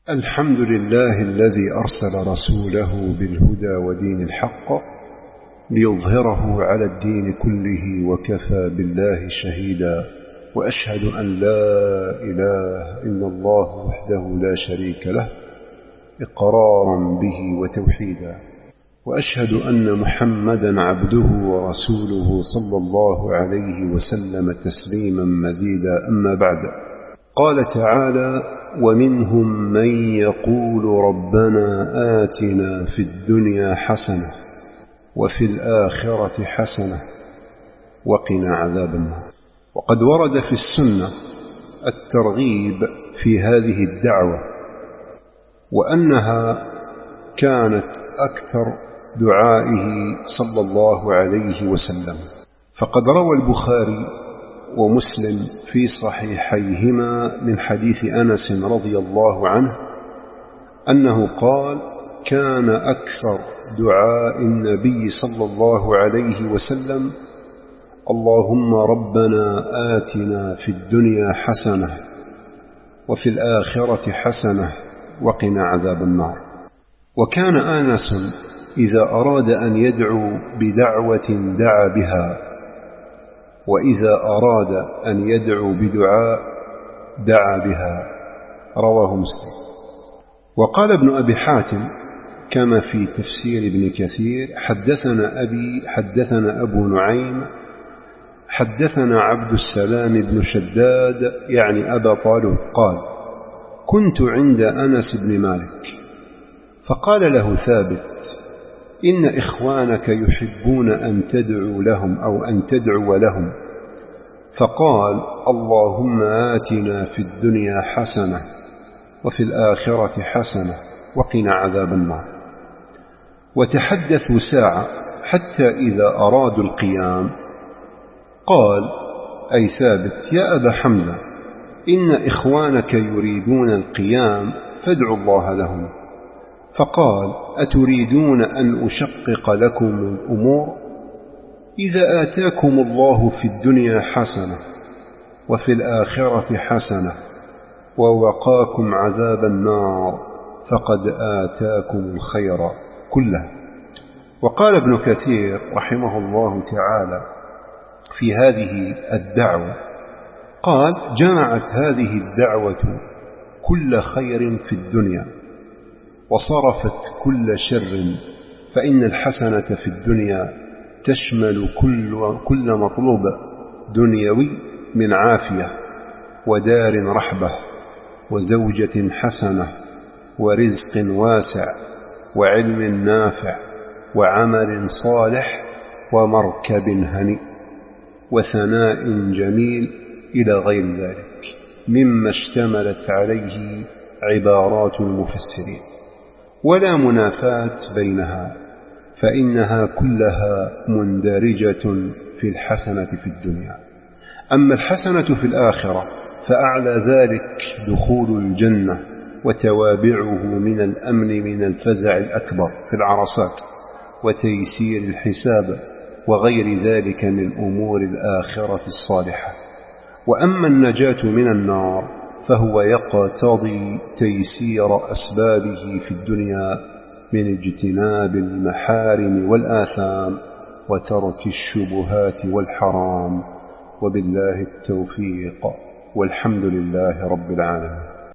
الحمد لله الذي أرسل رسوله بالهدى ودين الحق ليظهره على الدين كله وكفى بالله شهيدا. وأشهد أن لا إله إلا الله وحده لا شريك له إقرارا به وتوحيدا. وأشهد أن محمدا عبده ورسوله صلى الله عليه وسلم تسليما مزيدا. أما بعد، قال تعالى: ومنهم من يقول ربنا آتنا في الدنيا حسنة وفي الآخرة حسنة وقنا عذاب النار. وقد ورد في السنة الترغيب في هذه الدعوة، وأنها كانت أكثر دعائه صلى الله عليه وسلم. فقد روى البخاري ومسلم في صحيحيهما من حديث أنس رضي الله عنه أنه قال: كان أكثر دعاء النبي صلى الله عليه وسلم: اللهم ربنا آتنا في الدنيا حسنة وفي الآخرة حسنة وقنا عذاب النار. وكان أنس إذا أراد أن يدعو بدعوة دعا بها، وإذا أراد أن يدعو بدعاء دعا بها. رواه مسلم. وقال ابن أبي حاتم كما في تفسير ابن كثير: حدثنا أبي حدثنا أبو نعيم حدثنا عبد السلام بن شداد يعني أبا طالوت قال: كنت عند أنس بن مالك فقال له ثابت: إن إخوانك يحبون أن تدعو لهم أو أن تدعو لهم. فقال: اللهم آتنا في الدنيا حسنة وفي الآخرة حسنة وقنا عذاب النار. وتحدثوا ساعة حتى إذا أرادوا القيام قال أي ثابت: يا أبا حمزة، إن إخوانك يريدون القيام فادعوا الله لهم. فقال: أتريدون أن أشقق لكم الأمور؟ إذا آتاكم الله في الدنيا حسنة وفي الآخرة حسنة ووقاكم عذاب النار فقد آتاكم الخير كله. وقال ابن كثير رحمه الله تعالى في هذه الدعوة قال: جمعت هذه الدعوة كل خير في الدنيا وصرفت كل شر، فإن الحسنة في الدنيا تشمل كل مطلوب دنيوي من عافية ودار رحبة وزوجة حسنة ورزق واسع وعلم نافع وعمل صالح ومركب هنيء وثناء جميل إلى غير ذلك مما اشتملت عليه عبارات المفسرين، ولا منافاة بينها، فإنها كلها مندرجة في الحسنة في الدنيا. أما الحسنة في الآخرة فأعلى ذلك دخول الجنة وتوابعه من الأمن من الفزع الأكبر في العرصات وتيسير الحساب وغير ذلك من أمور الآخرة الصالحة. وأما النجاة من النار فهو يقتضي تيسير أسبابه في الدنيا من اجتناب المحارم والآثام وترك الشبهات والحرام. وبالله التوفيق، والحمد لله رب العالمين.